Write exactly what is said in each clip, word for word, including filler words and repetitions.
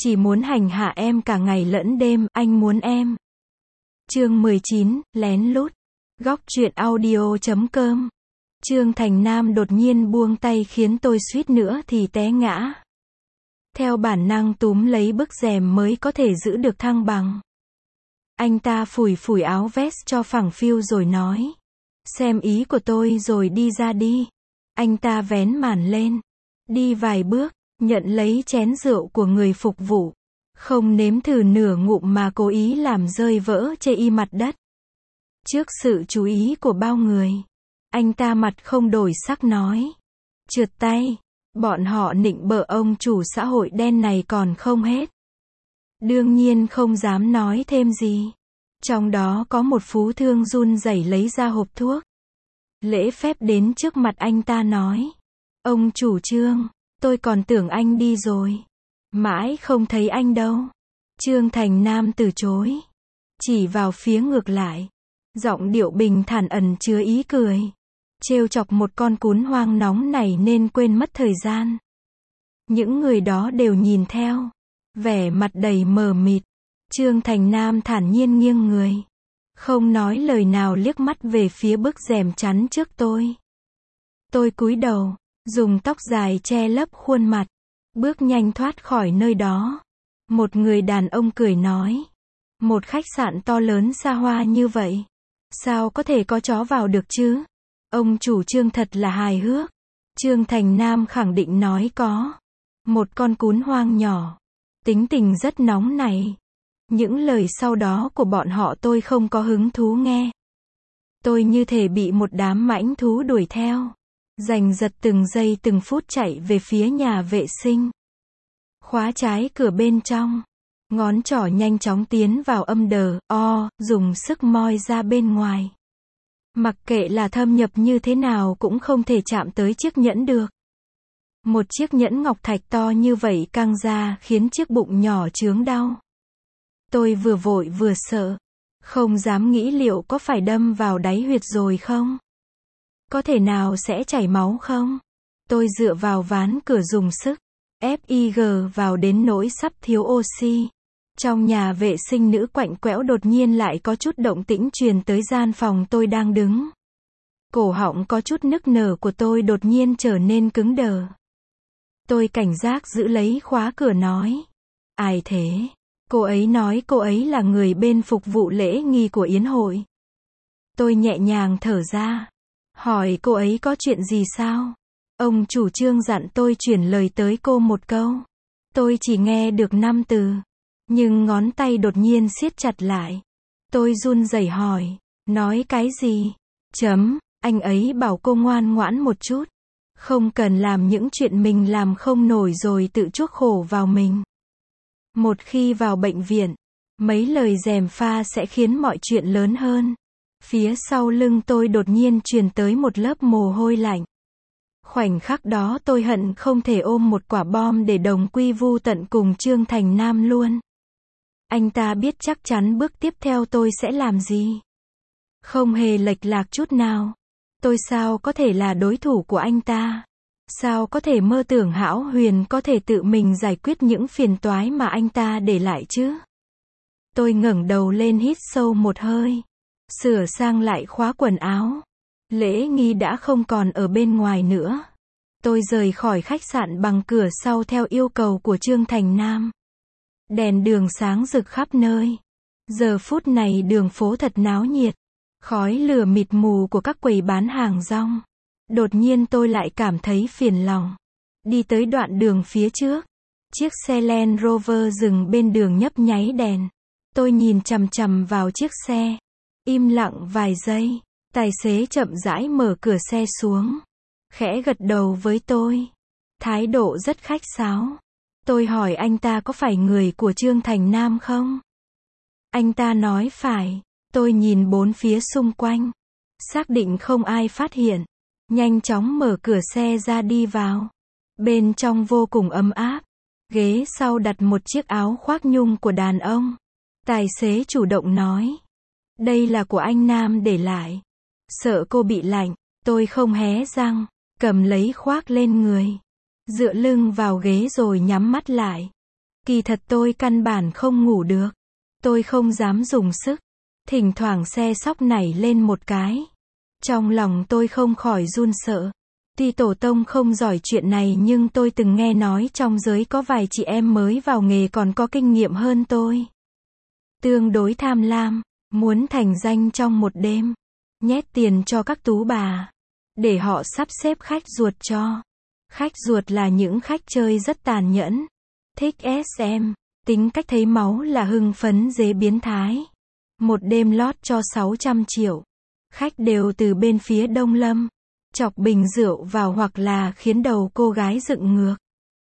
Chỉ muốn hành hạ em cả ngày lẫn đêm, anh muốn em. Chương mười chín, lén lút. Góc truyện audio chấm com. Trương Thành Nam đột nhiên buông tay khiến tôi suýt nữa thì té ngã. Theo bản năng túm lấy bức rèm mới có thể giữ được thăng bằng. Anh ta phủi phủi áo vest cho phẳng phiu rồi nói. Xem ý của tôi rồi đi ra đi. Anh ta vén màn lên. Đi vài bước, nhận lấy chén rượu của người phục vụ. Không nếm thử nửa ngụm mà cố ý làm rơi vỡ chê y mặt đất. Trước sự chú ý của bao người, anh ta mặt không đổi sắc nói. Trượt tay, bọn họ nịnh bợ ông chủ xã hội đen này còn không hết. Đương nhiên không dám nói thêm gì. Trong đó có một phú thương run rẩy lấy ra hộp thuốc. Lễ phép đến trước mặt anh ta nói. Ông chủ Trương, tôi còn tưởng anh đi rồi. Mãi không thấy anh đâu. Trương Thành Nam từ chối. Chỉ vào phía ngược lại. Giọng điệu bình thản ẩn chứa ý cười. Trêu chọc một con cún hoang nóng này nên quên mất thời gian. Những người đó đều nhìn theo. Vẻ mặt đầy mờ mịt. Trương Thành Nam thản nhiên nghiêng người. Không nói lời nào liếc mắt về phía bức rèm chắn trước tôi. Tôi cúi đầu, dùng tóc dài che lấp khuôn mặt. Bước nhanh thoát khỏi nơi đó. Một người đàn ông cười nói. Một khách sạn to lớn xa hoa như vậy. Sao có thể có chó vào được chứ? Ông chủ Trương thật là hài hước. Trương Thành Nam khẳng định nói có. Một con cún hoang nhỏ. Tính tình rất nóng này. Những lời sau đó của bọn họ tôi không có hứng thú nghe. Tôi như thể bị một đám mãnh thú đuổi theo. Giành giật từng giây từng phút chạy về phía nhà vệ sinh. Khóa trái cửa bên trong. Ngón trỏ nhanh chóng tiến vào âm đờ, o, dùng sức moi ra bên ngoài. Mặc kệ là thâm nhập như thế nào cũng không thể chạm tới chiếc nhẫn được. Một chiếc nhẫn ngọc thạch to như vậy căng ra khiến chiếc bụng nhỏ chướng đau. Tôi vừa vội vừa sợ. Không dám nghĩ liệu có phải đâm vào đáy huyệt rồi không? Có thể nào sẽ chảy máu không? Tôi dựa vào ván cửa dùng sức. ép i giê vào đến nỗi sắp thiếu oxy. Trong nhà vệ sinh nữ quạnh quẽo đột nhiên lại có chút động tĩnh truyền tới gian phòng tôi đang đứng. Cổ họng có chút nức nở của tôi đột nhiên trở nên cứng đờ. Tôi cảnh giác giữ lấy khóa cửa nói. Ai thế? Cô ấy nói cô ấy là người bên phục vụ lễ nghi của yến hội. Tôi nhẹ nhàng thở ra. Hỏi cô ấy có chuyện gì sao? Ông chủ Trương dặn tôi chuyển lời tới cô một câu. Tôi chỉ nghe được năm từ. Nhưng ngón tay đột nhiên siết chặt lại. Tôi run rẩy hỏi. Nói cái gì? Chấm, anh ấy bảo cô ngoan ngoãn một chút. Không cần làm những chuyện mình làm không nổi rồi tự chuốc khổ vào mình. Một khi vào bệnh viện, mấy lời gièm pha sẽ khiến mọi chuyện lớn hơn. Phía sau lưng tôi đột nhiên truyền tới một lớp mồ hôi lạnh. Khoảnh khắc đó tôi hận không thể ôm một quả bom để đồng quy vu tận cùng Trương Thành Nam luôn. Anh ta biết chắc chắn bước tiếp theo tôi sẽ làm gì. Không hề lệch lạc chút nào. Tôi sao có thể là đối thủ của anh ta? Sao có thể mơ tưởng hão huyền có thể tự mình giải quyết những phiền toái mà anh ta để lại chứ? Tôi ngẩng đầu lên hít sâu một hơi. Sửa sang lại khóa quần áo. Lễ nghi đã không còn ở bên ngoài nữa. Tôi rời khỏi khách sạn bằng cửa sau theo yêu cầu của Trương Thành Nam. Đèn đường sáng rực khắp nơi. Giờ phút này đường phố thật náo nhiệt. Khói lửa mịt mù của các quầy bán hàng rong. Đột nhiên tôi lại cảm thấy phiền lòng. Đi tới đoạn đường phía trước. Chiếc xe Land Rover dừng bên đường nhấp nháy đèn. Tôi nhìn chằm chằm vào chiếc xe. Im lặng vài giây. Tài xế chậm rãi mở cửa xe xuống. Khẽ gật đầu với tôi. Thái độ rất khách sáo. Tôi hỏi anh ta có phải người của Trương Thành Nam không? Anh ta nói phải. Tôi nhìn bốn phía xung quanh. Xác định không ai phát hiện. Nhanh chóng mở cửa xe ra đi vào. Bên trong vô cùng ấm áp. Ghế sau đặt một chiếc áo khoác nhung của đàn ông. Tài xế chủ động nói. Đây là của anh Nam để lại. Sợ cô bị lạnh. Tôi không hé răng. Cầm lấy khoác lên người. Dựa lưng vào ghế rồi nhắm mắt lại. Kỳ thật tôi căn bản không ngủ được. Tôi không dám dùng sức. Thỉnh thoảng xe sóc nảy lên một cái. Trong lòng tôi không khỏi run sợ. Tuy tổ tông không giỏi chuyện này nhưng tôi từng nghe nói trong giới có vài chị em mới vào nghề còn có kinh nghiệm hơn tôi. Tương đối tham lam, muốn thành danh trong một đêm. Nhét tiền cho các tú bà. Để họ sắp xếp khách ruột cho. Khách ruột là những khách chơi rất tàn nhẫn. Thích ét em. Tính cách thấy máu là hưng phấn dễ biến thái. Một đêm lót cho sáu trăm triệu. Khách đều từ bên phía Đông Lâm. Chọc bình rượu vào hoặc là khiến đầu cô gái dựng ngược.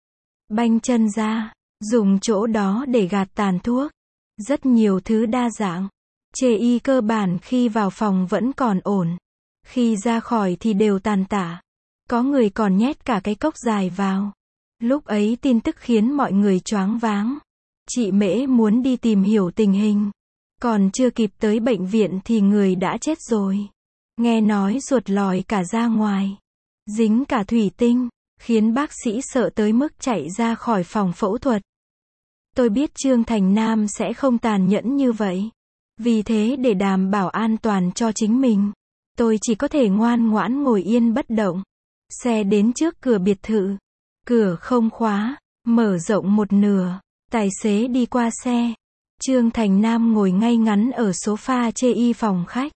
Banh chân ra. Dùng chỗ đó để gạt tàn thuốc. Rất nhiều thứ đa dạng. Chê y cơ bản khi vào phòng vẫn còn ổn. Khi ra khỏi thì đều tàn tả. Có người còn nhét cả cái cốc dài vào. Lúc ấy tin tức khiến mọi người choáng váng. Chị Mễ muốn đi tìm hiểu tình hình. Còn chưa kịp tới bệnh viện thì người đã chết rồi. Nghe nói ruột lòi cả ra ngoài. Dính cả thủy tinh. Khiến bác sĩ sợ tới mức chạy ra khỏi phòng phẫu thuật. Tôi biết Trương Thành Nam sẽ không tàn nhẫn như vậy. Vì thế để đảm bảo an toàn cho chính mình, tôi chỉ có thể ngoan ngoãn ngồi yên bất động. Xe đến trước cửa biệt thự. Cửa không khóa, mở rộng một nửa. Tài xế đi qua xe. Trương Thành Nam ngồi ngay ngắn ở sofa chê y phòng khách.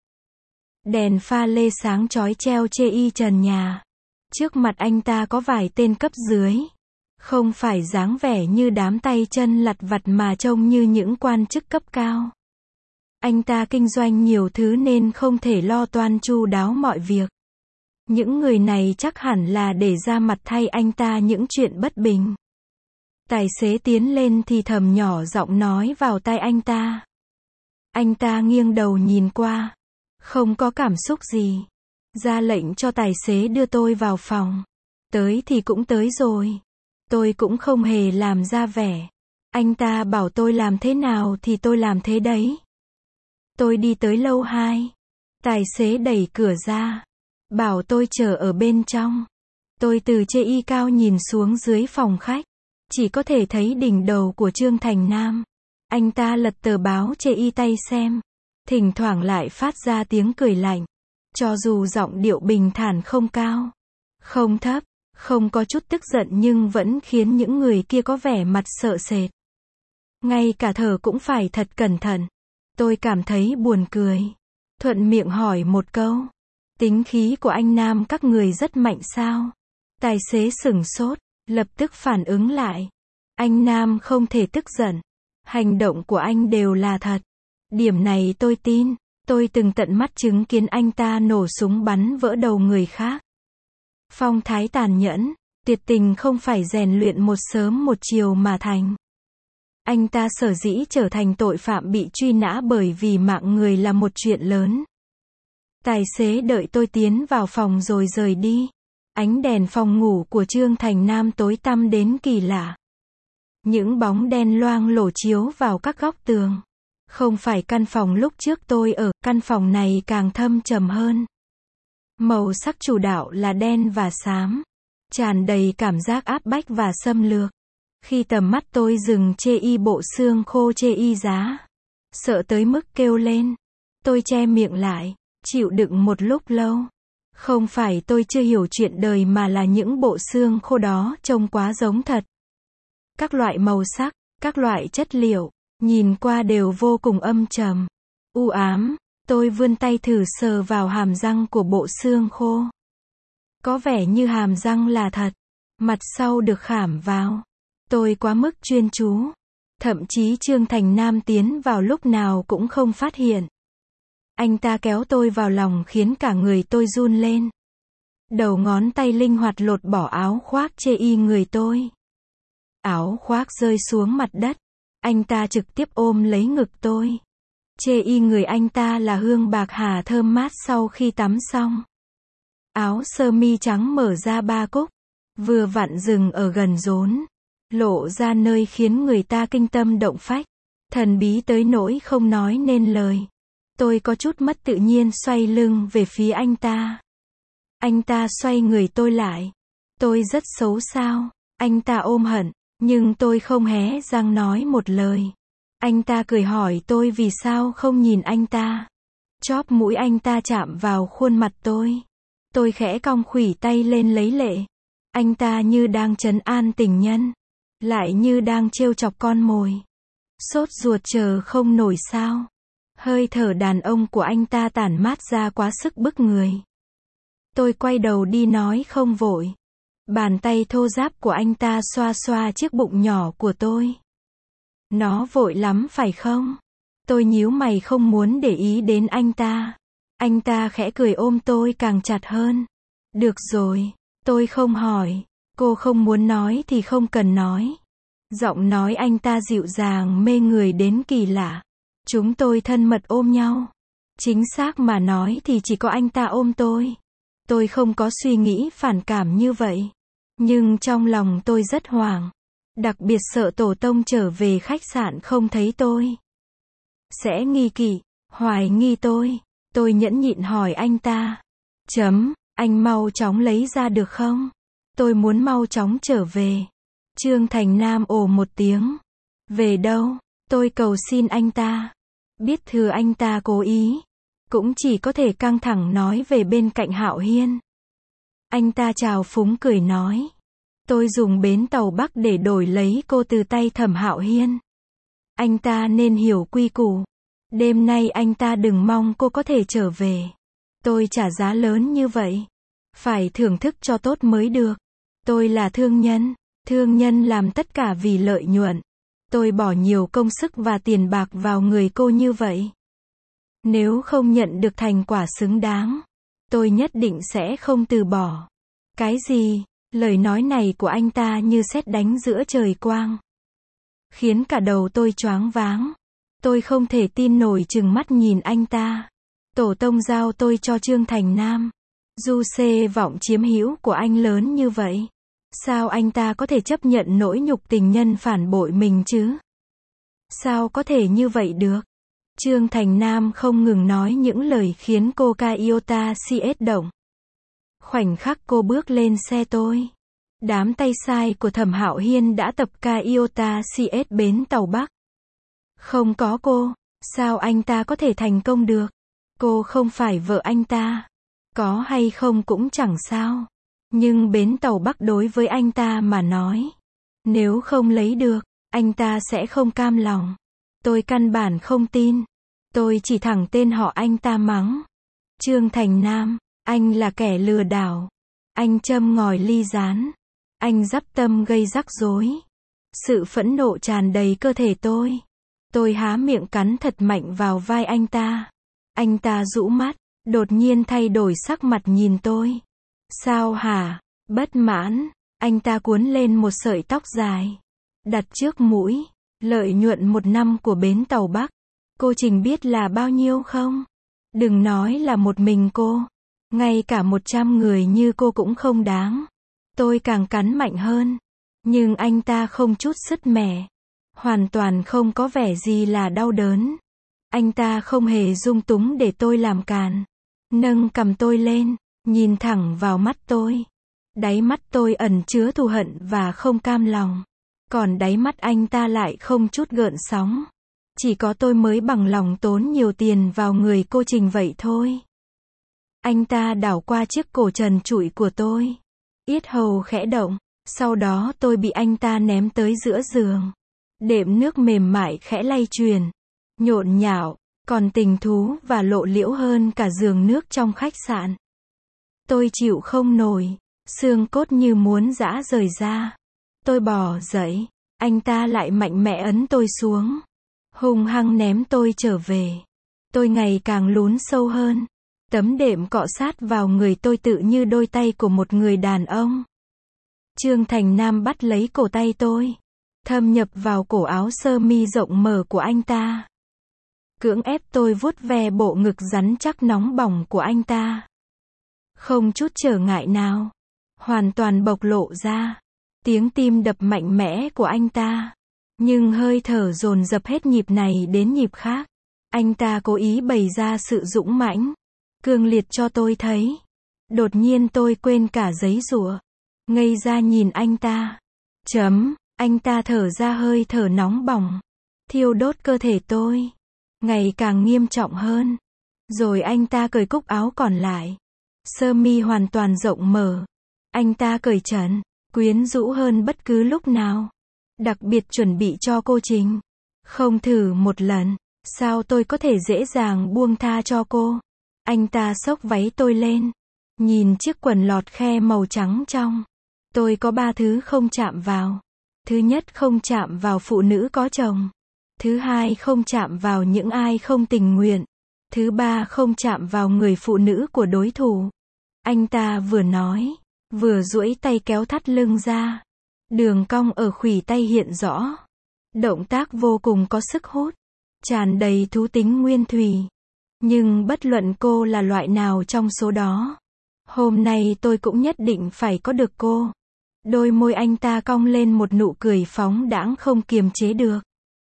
Đèn pha lê sáng chói treo chê y trần nhà. Trước mặt anh ta có vài tên cấp dưới. Không phải dáng vẻ như đám tay chân lặt vặt mà trông như những quan chức cấp cao. Anh ta kinh doanh nhiều thứ nên không thể lo toan chu đáo mọi việc. Những người này chắc hẳn là để ra mặt thay anh ta những chuyện bất bình. Tài xế tiến lên thì thầm nhỏ giọng nói vào tai anh ta. Anh ta nghiêng đầu nhìn qua. Không có cảm xúc gì. Ra lệnh cho tài xế đưa tôi vào phòng. Tới thì cũng tới rồi. Tôi cũng không hề làm ra vẻ. Anh ta bảo tôi làm thế nào thì tôi làm thế đấy. Tôi đi tới lầu hai. Tài xế đẩy cửa ra. Bảo tôi chờ ở bên trong. Tôi từ chê y cao nhìn xuống dưới phòng khách. Chỉ có thể thấy đỉnh đầu của Trương Thành Nam. Anh ta lật tờ báo chê y tay xem. Thỉnh thoảng lại phát ra tiếng cười lạnh. Cho dù giọng điệu bình thản không cao, không thấp, không có chút tức giận nhưng vẫn khiến những người kia có vẻ mặt sợ sệt. Ngay cả thở cũng phải thật cẩn thận. Tôi cảm thấy buồn cười. Thuận miệng hỏi một câu. Tính khí của anh Nam các người rất mạnh sao? Tài xế sửng sốt, lập tức phản ứng lại. Anh Nam không thể tức giận. Hành động của anh đều là thật. Điểm này tôi tin. Tôi từng tận mắt chứng kiến anh ta nổ súng bắn vỡ đầu người khác. Phong thái tàn nhẫn, tuyệt tình không phải rèn luyện một sớm một chiều mà thành. Anh ta sở dĩ trở thành tội phạm bị truy nã bởi vì mạng người là một chuyện lớn. Tài xế đợi tôi tiến vào phòng rồi rời đi. Ánh đèn phòng ngủ của Trương Thành Nam tối tăm đến kỳ lạ. Những bóng đen loang lổ chiếu vào các góc tường. Không phải căn phòng lúc trước tôi ở, căn phòng này càng thâm trầm hơn. Màu sắc chủ đạo là đen và xám. Tràn đầy cảm giác áp bách và xâm lược. Khi tầm mắt tôi dừng chê y bộ xương khô chê y giá. Sợ tới mức kêu lên. Tôi che miệng lại, chịu đựng một lúc lâu. Không phải tôi chưa hiểu chuyện đời mà là những bộ xương khô đó trông quá giống thật. Các loại màu sắc, các loại chất liệu, nhìn qua đều vô cùng âm trầm, u ám. Tôi vươn tay thử sờ vào hàm răng của bộ xương khô. Có vẻ như hàm răng là thật. Mặt sau được khảm vào. Tôi quá mức chuyên chú. Thậm chí Trương Thành Nam tiến vào lúc nào cũng không phát hiện. Anh ta kéo tôi vào lòng khiến cả người tôi run lên. Đầu ngón tay linh hoạt lột bỏ áo khoác chê y người tôi. Áo khoác rơi xuống mặt đất. Anh ta trực tiếp ôm lấy ngực tôi. Chê y người anh ta là hương bạc hà thơm mát sau khi tắm xong. Áo sơ mi trắng mở ra ba cúc. Vừa vặn dừng ở gần rốn. Lộ ra nơi khiến người ta kinh tâm động phách. Thần bí tới nỗi không nói nên lời. Tôi có chút mất tự nhiên xoay lưng về phía anh ta. Anh ta xoay người tôi lại. Tôi rất xấu sao? Anh ta ôm hận. Nhưng tôi không hé răng nói một lời. Anh ta cười hỏi tôi vì sao không nhìn anh ta. Chóp mũi anh ta chạm vào khuôn mặt tôi. Tôi khẽ cong khuỷu tay lên lấy lệ. Anh ta như đang trấn an tình nhân, lại như đang trêu chọc con mồi. Sốt ruột chờ không nổi sao. Hơi thở đàn ông của anh ta tản mát ra quá sức bức người. Tôi quay đầu đi nói không vội. Bàn tay thô ráp của anh ta xoa xoa chiếc bụng nhỏ của tôi. Nó vội lắm phải không? Tôi nhíu mày không muốn để ý đến anh ta. Anh ta khẽ cười ôm tôi càng chặt hơn. Được rồi, tôi không hỏi. Cô không muốn nói thì không cần nói. Giọng nói anh ta dịu dàng mê người đến kỳ lạ. Chúng tôi thân mật ôm nhau. Chính xác mà nói thì chỉ có anh ta ôm tôi. Tôi không có suy nghĩ phản cảm như vậy. Nhưng trong lòng tôi rất hoảng. Đặc biệt sợ tổ tông trở về khách sạn không thấy tôi. Sẽ nghi kỵ, hoài nghi tôi. Tôi nhẫn nhịn hỏi anh ta. Chấm, anh mau chóng lấy ra được không? Tôi muốn mau chóng trở về. Trương Thành Nam ồ một tiếng. Về đâu? Tôi cầu xin anh ta. Biết thừa anh ta cố ý. Cũng chỉ có thể căng thẳng nói về bên cạnh Hạo Hiên. Anh ta trào phúng cười nói. Tôi dùng bến tàu Bắc để đổi lấy cô từ tay Thẩm Hạo Hiên. Anh ta nên hiểu quy củ. Đêm nay anh ta đừng mong cô có thể trở về. Tôi trả giá lớn như vậy. Phải thưởng thức cho tốt mới được. Tôi là thương nhân. Thương nhân làm tất cả vì lợi nhuận. Tôi bỏ nhiều công sức và tiền bạc vào người cô như vậy. Nếu không nhận được thành quả xứng đáng, tôi nhất định sẽ không từ bỏ. Cái gì? Lời nói này của anh ta như sét đánh giữa trời quang. Khiến cả đầu tôi choáng váng. Tôi không thể tin nổi trừng mắt nhìn anh ta. Tổ tông giao tôi cho Trương Thành Nam. Du xê vọng chiếm hữu của anh lớn như vậy. Sao anh ta có thể chấp nhận nỗi nhục tình nhân phản bội mình chứ? Sao có thể như vậy được? Trương Thành Nam không ngừng nói những lời khiến cô Toyota xê ét động. Khoảnh khắc cô bước lên xe tôi. Đám tay sai của Thẩm Hạo Hiên đã tập Toyota xê ét bến tàu Bắc. Không có cô, sao anh ta có thể thành công được? Cô không phải vợ anh ta. Có hay không cũng chẳng sao. Nhưng bến tàu Bắc đối với anh ta mà nói. Nếu không lấy được, anh ta sẽ không cam lòng. Tôi căn bản không tin. Tôi chỉ thẳng tên họ anh ta mắng. Trương Thành Nam, anh là kẻ lừa đảo. Anh châm ngòi ly gián. Anh dắp tâm gây rắc rối. Sự phẫn nộ tràn đầy cơ thể tôi. Tôi há miệng cắn thật mạnh vào vai anh ta. Anh ta rũ mắt, đột nhiên thay đổi sắc mặt nhìn tôi. Sao hả? Bất mãn. Anh ta cuốn lên một sợi tóc dài. Đặt trước mũi. Lợi nhuận một năm của bến tàu Bắc. Cô Trình biết là bao nhiêu không? Đừng nói là một mình cô. Ngay cả một trăm người như cô cũng không đáng. Tôi càng cắn mạnh hơn. Nhưng anh ta không chút sứt mẻ. Hoàn toàn không có vẻ gì là đau đớn. Anh ta không hề dung túng để tôi làm càn. Nâng cằm tôi lên, nhìn thẳng vào mắt tôi. Đáy mắt tôi ẩn chứa thù hận và không cam lòng. Còn đáy mắt anh ta lại không chút gợn sóng. Chỉ có tôi mới bằng lòng tốn nhiều tiền vào người cô Trình vậy thôi. Anh ta đảo qua chiếc cổ trần trụi của tôi. Yết hầu khẽ động. Sau đó tôi bị anh ta ném tới giữa giường. Đệm nước mềm mại khẽ lay truyền. Nhộn nhạo, còn tình thú và lộ liễu hơn cả giường nước trong khách sạn. Tôi chịu không nổi. Xương cốt như muốn giã rời ra. Tôi bò dậy. Anh ta lại mạnh mẽ ấn tôi xuống. Hung hăng ném tôi trở về. Tôi ngày càng lún sâu hơn. Tấm đệm cọ sát vào người tôi tự như đôi tay của một người đàn ông. Trương Thành Nam bắt lấy cổ tay tôi. Thâm nhập vào cổ áo sơ mi rộng mở của anh ta. Cưỡng ép tôi vuốt ve bộ ngực rắn chắc nóng bỏng của anh ta. Không chút trở ngại nào. Hoàn toàn bộc lộ ra. Tiếng tim đập mạnh mẽ của anh ta. Nhưng hơi thở dồn dập hết nhịp này đến nhịp khác. Anh ta cố ý bày ra sự dũng mãnh, cương liệt cho tôi thấy. Đột nhiên tôi quên cả giấy giụa. Ngây ra nhìn anh ta. Chấm, Anh ta thở ra hơi thở nóng bỏng, thiêu đốt cơ thể tôi, ngày càng nghiêm trọng hơn. Rồi anh ta cởi cúc áo còn lại. Sơ mi hoàn toàn rộng mở. Anh ta cởi trần, quyến rũ hơn bất cứ lúc nào. Đặc biệt chuẩn bị cho cô Trình. Không thử một lần, sao tôi có thể dễ dàng buông tha cho cô? Anh ta xốc váy tôi lên. Nhìn chiếc quần lọt khe màu trắng trong. Tôi có ba thứ không chạm vào. Thứ nhất, không chạm vào phụ nữ có chồng. Thứ hai, không chạm vào những ai không tình nguyện. Thứ ba, không chạm vào người phụ nữ của đối thủ. Anh ta vừa nói, vừa duỗi tay kéo thắt lưng ra. Đường cong ở khuỷu tay hiện rõ. Động tác vô cùng có sức hút, tràn đầy thú tính nguyên thủy. Nhưng bất luận cô là loại nào trong số đó, hôm nay tôi cũng nhất định phải có được cô. Đôi môi anh ta cong lên một nụ cười phóng đãng không kiềm chế được,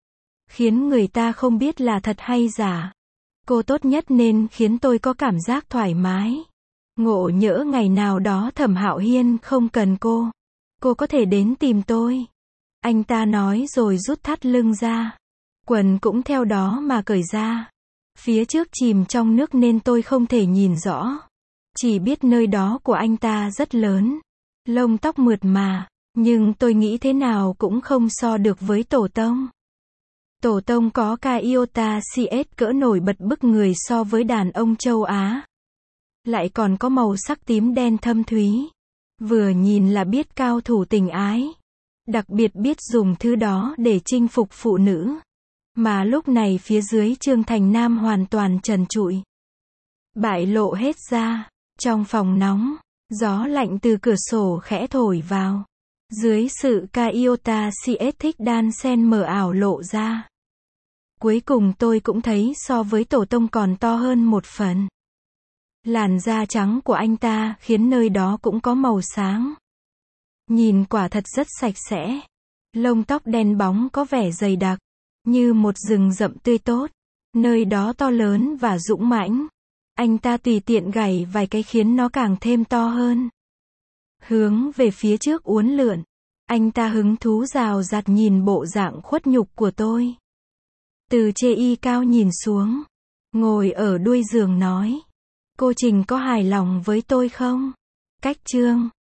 khiến người ta không biết là thật hay giả. Cô tốt nhất nên khiến tôi có cảm giác thoải mái. Ngộ nhỡ ngày nào đó Thẩm Hạo Hiên không cần cô, cô có thể đến tìm tôi. Anh ta nói rồi rút thắt lưng ra. Quần cũng theo đó mà cởi ra. Phía trước chìm trong nước nên tôi không thể nhìn rõ. Chỉ biết nơi đó của anh ta rất lớn. Lông tóc mượt mà. Nhưng tôi nghĩ thế nào cũng không so được với Tổ Tông. Tổ Tông có ca iota xê ét cỡ nổi bật bức người so với đàn ông châu Á. Lại còn có màu sắc tím đen thâm thúy. Vừa nhìn là biết cao thủ tình ái. Đặc biệt biết dùng thứ đó để chinh phục phụ nữ. Mà lúc này phía dưới Trương Thành Nam hoàn toàn trần trụi. Bại lộ hết ra. Trong phòng nóng, gió lạnh từ cửa sổ khẽ thổi vào. Dưới sự ca iota xê ét thích đan sen mờ ảo lộ ra. Cuối cùng tôi cũng thấy so với Tổ Tông còn to hơn một phần. Làn da trắng của anh ta khiến nơi đó cũng có màu sáng. Nhìn quả thật rất sạch sẽ. Lông tóc đen bóng có vẻ dày đặc, như một rừng rậm tươi tốt. Nơi đó to lớn và dũng mãnh. Anh ta tùy tiện gảy vài cái khiến nó càng thêm to hơn. Hướng về phía trước uốn lượn. Anh ta hứng thú rào rạt nhìn bộ dạng khuất nhục của tôi. Từ chê y cao nhìn xuống. Ngồi ở đuôi giường nói. Cô Trình có hài lòng với tôi không? Cách chương